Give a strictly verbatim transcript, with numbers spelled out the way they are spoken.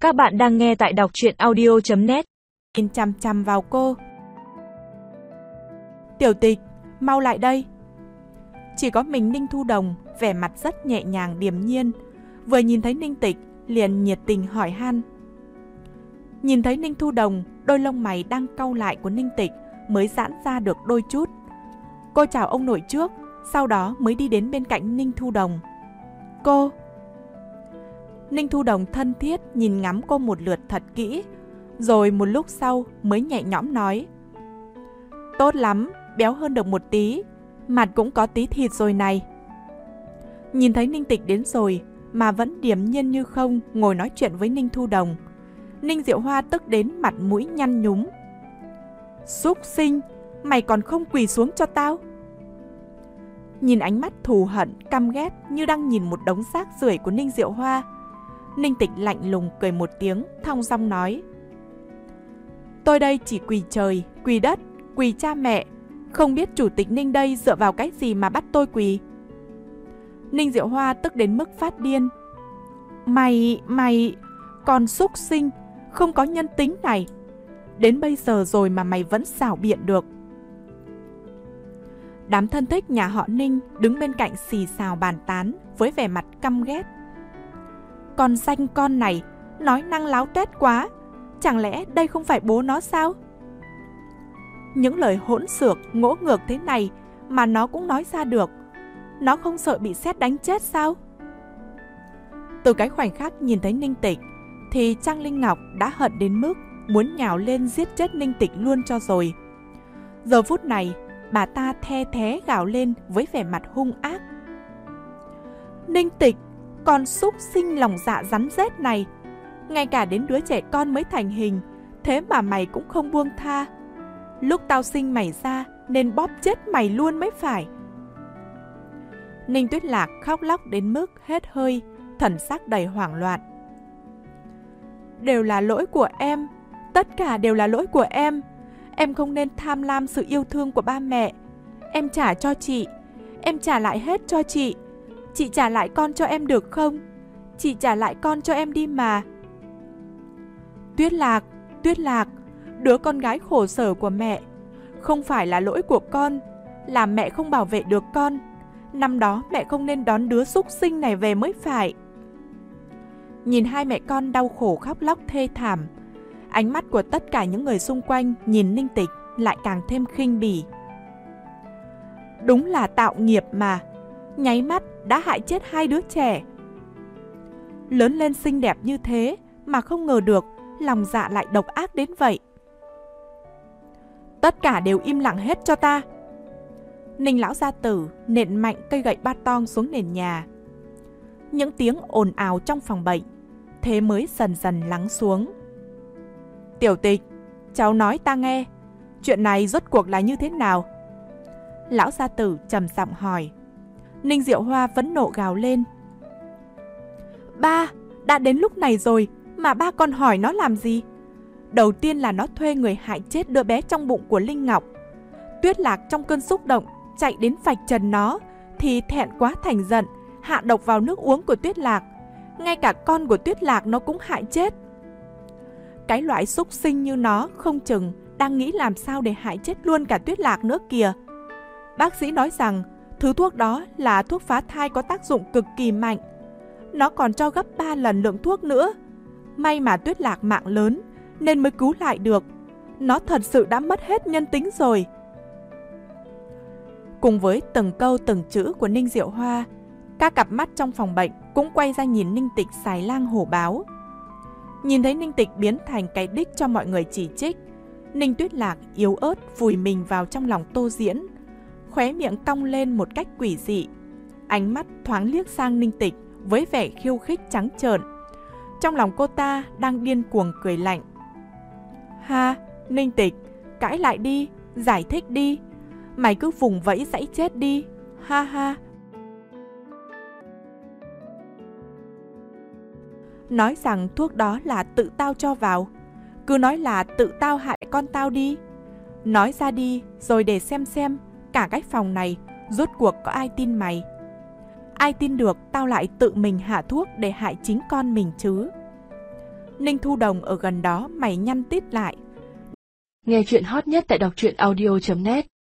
Các bạn đang nghe tại đọc truyện audio chấm net. Nhìn chằm chằm vào cô. Tiểu Tịch, mau lại đây. Chỉ có mình Ninh Thu Đồng, vẻ mặt rất nhẹ nhàng điềm nhiên. Vừa nhìn thấy Ninh Tịch, liền nhiệt tình hỏi han. Nhìn thấy Ninh Thu Đồng, đôi lông mày đang cau lại của Ninh Tịch mới giãn ra được đôi chút. Cô chào ông nội trước, sau đó mới đi đến bên cạnh Ninh Thu Đồng. Cô... Ninh Thu Đồng thân thiết nhìn ngắm cô một lượt thật kỹ, rồi một lúc sau mới nhẹ nhõm nói. Tốt lắm, béo hơn được một tí, mặt cũng có tí thịt rồi này. Nhìn thấy Ninh Tịch đến rồi mà vẫn điềm nhiên như không ngồi nói chuyện với Ninh Thu Đồng, Ninh Diệu Hoa tức đến mặt mũi nhăn nhúm. Súc sinh, mày còn không quỳ xuống cho tao? Nhìn ánh mắt thù hận, căm ghét như đang nhìn một đống xác rưởi của Ninh Diệu Hoa, Ninh Tịch lạnh lùng cười một tiếng, thong dong nói. Tôi đây chỉ quỳ trời, quỳ đất, quỳ cha mẹ, không biết chủ tịch Ninh đây dựa vào cái gì mà bắt tôi quỳ. Ninh Diệu Hoa tức đến mức phát điên. Mày, mày, con súc sinh, không có nhân tính này. Đến bây giờ rồi mà mày vẫn xảo biện được. Đám thân thích nhà họ Ninh đứng bên cạnh xì xào bàn tán với vẻ mặt căm ghét. Con danh con này, nói năng láo tuét quá, chẳng lẽ đây không phải bố nó sao? Những lời hỗn xược, ngỗ ngược thế này mà nó cũng nói ra được. Nó không sợ bị sét đánh chết sao? Từ cái khoảnh khắc nhìn thấy Ninh Tịch, thì Trang Linh Ngọc đã hận đến mức muốn nhào lên giết chết Ninh Tịch luôn cho rồi. Giờ phút này, bà ta the thé gào lên với vẻ mặt hung ác. Ninh Tịch, con súc sinh lòng dạ rắn rết này, ngay cả đến đứa trẻ con mới thành hình, thế mà mày cũng không buông tha. Lúc tao sinh mày ra nên bóp chết mày luôn mới phải. Ninh Tuyết Lạc khóc lóc đến mức hết hơi, thần sắc đầy hoảng loạn. Đều là lỗi của em, tất cả đều là lỗi của em. Em không nên tham lam sự yêu thương của ba mẹ. Em trả cho chị, em trả lại hết cho chị. Chị trả lại con cho em được không? Chị trả lại con cho em đi mà. Tuyết Lạc, Tuyết Lạc, đứa con gái khổ sở của mẹ. Không phải là lỗi của con, là mẹ không bảo vệ được con. Năm đó mẹ không nên đón đứa súc sinh này về mới phải. Nhìn hai mẹ con đau khổ khóc lóc thê thảm, ánh mắt của tất cả những người xung quanh nhìn Ninh Tịch lại càng thêm khinh bỉ. Đúng là tạo nghiệp mà, nháy mắt đã hại chết hai đứa trẻ. Lớn lên xinh đẹp như thế mà không ngờ được lòng dạ lại độc ác đến vậy. Tất cả đều im lặng hết cho ta. Ninh lão gia tử nện mạnh cây gậy ba tong xuống nền nhà. Những tiếng ồn ào trong phòng bệnh thế mới dần dần lắng xuống. Tiểu Tịch, cháu nói ta nghe, chuyện này rốt cuộc là như thế nào? Lão gia tử trầm giọng hỏi. Ninh Diệu Hoa vẫn nộ gào lên. Ba, đã đến lúc này rồi mà ba còn hỏi nó làm gì? Đầu tiên là nó thuê người hại chết đứa bé trong bụng của Linh Ngọc. Tuyết Lạc trong cơn xúc động chạy đến vạch trần nó, thì thẹn quá thành giận hạ độc vào nước uống của Tuyết Lạc. Ngay cả con của Tuyết Lạc nó cũng hại chết. Cái loại xúc sinh như nó không chừng đang nghĩ làm sao để hại chết luôn cả Tuyết Lạc nữa kìa. Bác sĩ nói rằng thứ thuốc đó là thuốc phá thai có tác dụng cực kỳ mạnh. Nó còn cho gấp ba lần lượng thuốc nữa. May mà Tuyết Lạc mạng lớn nên mới cứu lại được. Nó thật sự đã mất hết nhân tính rồi. Cùng với từng câu từng chữ của Ninh Diệu Hoa, các cặp mắt trong phòng bệnh cũng quay ra nhìn Ninh Tịch xài lang hổ báo. Nhìn thấy Ninh Tịch biến thành cái đích cho mọi người chỉ trích, Ninh Tuyết Lạc yếu ớt vùi mình vào trong lòng Tô Diễn, khóe miệng cong lên một cách quỷ dị. Ánh mắt thoáng liếc sang Ninh Tịch với vẻ khiêu khích trắng trợn. Trong lòng cô ta đang điên cuồng cười lạnh. Ha, Ninh Tịch, cãi lại đi, giải thích đi. Mày cứ vùng vẫy dãy chết đi, ha ha. Nói rằng thuốc đó là tự tao cho vào, cứ nói là tự tao hại con tao đi. Nói ra đi rồi để xem xem cả cái phòng này rốt cuộc có ai tin mày. Ai tin được tao lại tự mình hạ thuốc để hại chính con mình chứ. Ninh Thu Đồng ở gần đó mày nhăn tít lại. Nghe chuyện hot nhất tại đọc truyện audio chấm net.